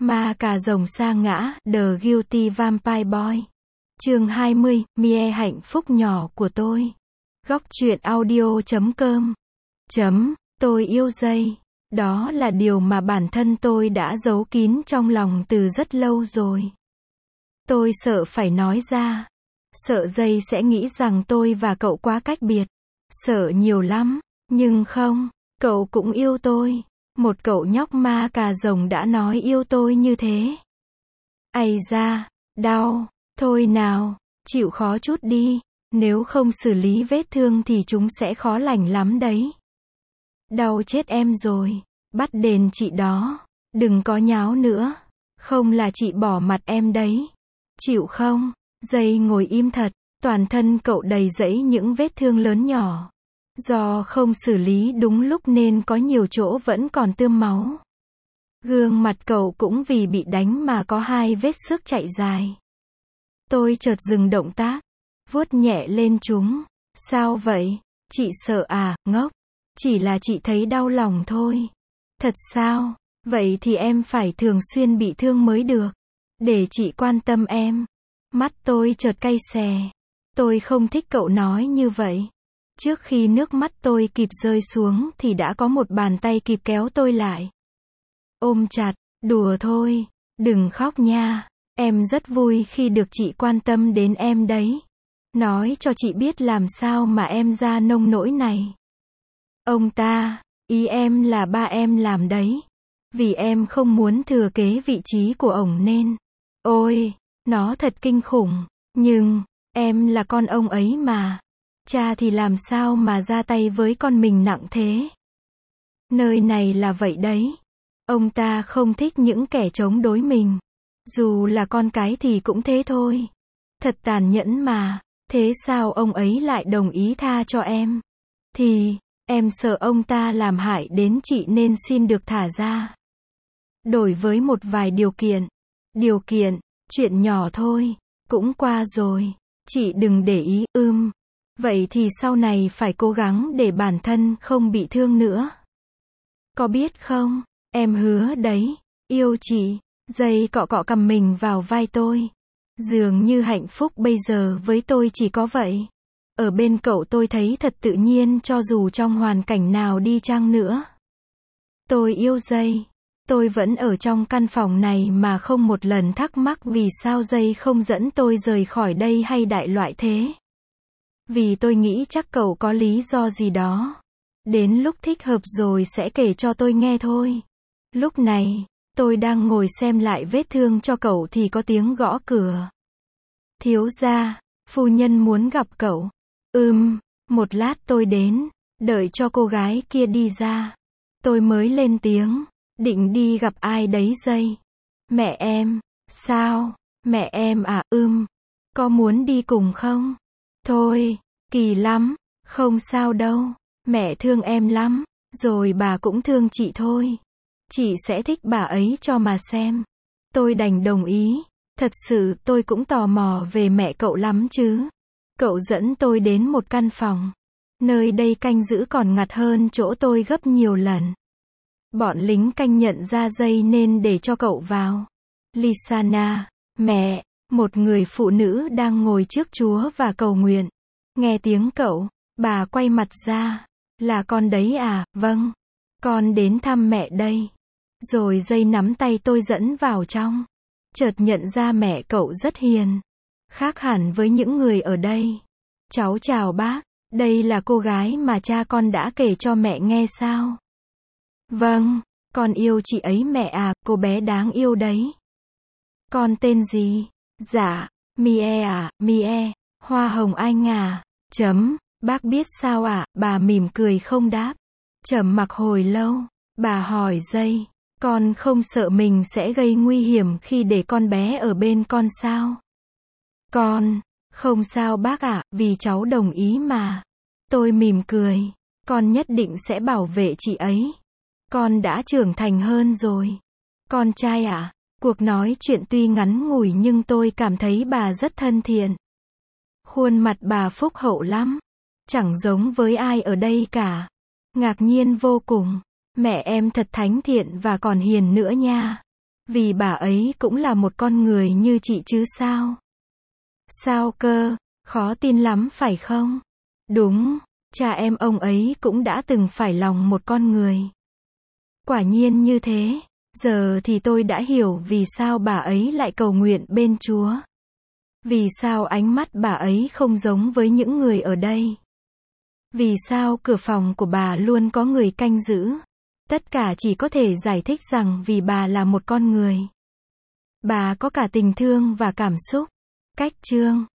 Ma cà rồng sa ngã, The Guilty Vampire Boy. Chương 20, Mie hạnh phúc nhỏ của tôi. Góc truyện audio.com. Tôi yêu dây. Đó là điều mà bản thân tôi đã giấu kín trong lòng từ rất lâu rồi. Tôi sợ phải nói ra. Sợ dây sẽ nghĩ rằng tôi và cậu quá cách biệt. Sợ nhiều lắm. Nhưng không, cậu cũng yêu tôi. Một cậu nhóc ma cà rồng đã nói yêu tôi như thế. Ây da, đau. Thôi nào, chịu khó chút đi. Nếu không xử lý vết thương thì chúng sẽ khó lành lắm đấy. Đau chết em rồi. Bắt đền chị đó. Đừng có nháo nữa. Không là chị bỏ mặt em đấy. Chịu không? Dây ngồi im thật. Toàn thân cậu đầy rẫy những vết thương lớn nhỏ. Do không xử lý đúng lúc nên có nhiều chỗ vẫn còn tươm máu. Gương mặt cậu cũng vì bị đánh mà có 2 vết xước chạy dài. Tôi chợt dừng động tác, vuốt nhẹ lên chúng. Sao vậy? Chị sợ à, ngốc? Chỉ là chị thấy đau lòng thôi. Thật sao? Vậy thì em phải thường xuyên bị thương mới được. Để chị quan tâm em. Mắt tôi chợt cay xè. Tôi không thích cậu nói như vậy. Trước khi nước mắt tôi kịp rơi xuống thì đã có một bàn tay kịp kéo tôi lại. Ôm chặt, đùa thôi, đừng khóc nha. Em rất vui khi được chị quan tâm đến em đấy. Nói cho chị biết làm sao mà em ra nông nỗi này. Ông ta, ý em là ba em làm đấy. Vì em không muốn thừa kế vị trí của ổng nên. Ôi, nó thật kinh khủng. Nhưng, em là con ông ấy mà. Cha thì làm sao mà ra tay với con mình nặng thế. Nơi này là vậy đấy. Ông ta không thích những kẻ chống đối mình. Dù là con cái thì cũng thế thôi. Thật tàn nhẫn mà. Thế sao ông ấy lại đồng ý tha cho em? Thì, em sợ ông ta làm hại đến chị nên xin được thả ra. Đổi với một vài điều kiện. Điều kiện, chuyện nhỏ thôi. Cũng qua rồi. Chị đừng để ý, Vậy thì sau này phải cố gắng để bản thân không bị thương nữa. Có biết không, em hứa đấy, yêu chị. Dây cọ cọ cầm mình vào vai tôi. Dường như hạnh phúc bây giờ với tôi chỉ có vậy. Ở bên cậu tôi thấy thật tự nhiên cho dù trong hoàn cảnh nào đi chăng nữa. Tôi yêu dây. Tôi vẫn ở trong căn phòng này mà không một lần thắc mắc vì sao dây không dẫn tôi rời khỏi đây hay đại loại thế. Vì tôi nghĩ chắc cậu có lý do gì đó. Đến lúc thích hợp rồi sẽ kể cho tôi nghe thôi. Lúc này, tôi đang ngồi xem lại vết thương cho cậu thì có tiếng gõ cửa. Thiếu gia, phu nhân muốn gặp cậu. Một lát tôi đến, đợi cho cô gái kia đi ra. Tôi mới lên tiếng, định đi gặp ai đấy dây. Mẹ em, sao? Mẹ em à, có muốn đi cùng không? Thôi, kỳ lắm, không sao đâu, mẹ thương em lắm, rồi bà cũng thương chị thôi. Chị sẽ thích bà ấy cho mà xem. Tôi đành đồng ý, thật sự tôi cũng tò mò về mẹ cậu lắm chứ. Cậu dẫn tôi đến một căn phòng. Nơi đây canh giữ còn ngặt hơn chỗ tôi gấp nhiều lần. Bọn lính canh nhận ra dây nên để cho cậu vào. Lisana, mẹ, một người phụ nữ đang ngồi trước Chúa và cầu nguyện. Nghe tiếng cậu, bà quay mặt ra. Là con đấy à? Vâng. Con đến thăm mẹ đây. Rồi dây nắm tay tôi dẫn vào trong. Chợt nhận ra mẹ cậu rất hiền. Khác hẳn với những người ở đây. Cháu chào bác. Đây là cô gái mà cha con đã kể cho mẹ nghe sao? Vâng, con yêu chị ấy mẹ à, cô bé đáng yêu đấy. Con tên gì? Dạ, Mie à, Mie, Hoa Hồng Anh à, bác biết sao ạ, bà mỉm cười không đáp. Trầm mặc hồi lâu, bà hỏi dây, con không sợ mình sẽ gây nguy hiểm khi để con bé ở bên con sao? Con, không sao bác ạ, vì cháu đồng ý mà. Tôi mỉm cười, con nhất định sẽ bảo vệ chị ấy. Con đã trưởng thành hơn rồi. Con trai ạ, cuộc nói chuyện tuy ngắn ngủi nhưng tôi cảm thấy bà rất thân thiện. Khuôn mặt bà phúc hậu lắm. Chẳng giống với ai ở đây cả. Ngạc nhiên vô cùng. Mẹ em thật thánh thiện và còn hiền nữa nha. Vì bà ấy cũng là một con người như chị chứ sao? Sao cơ? Khó tin lắm phải không? Đúng, cha em ông ấy cũng đã từng phải lòng một con người. Quả nhiên như thế. Giờ thì tôi đã hiểu vì sao bà ấy lại cầu nguyện bên Chúa. Vì sao ánh mắt bà ấy không giống với những người ở đây. Vì sao cửa phòng của bà luôn có người canh giữ. Tất cả chỉ có thể giải thích rằng vì bà là một con người. Bà có cả tình thương và cảm xúc. Cách chương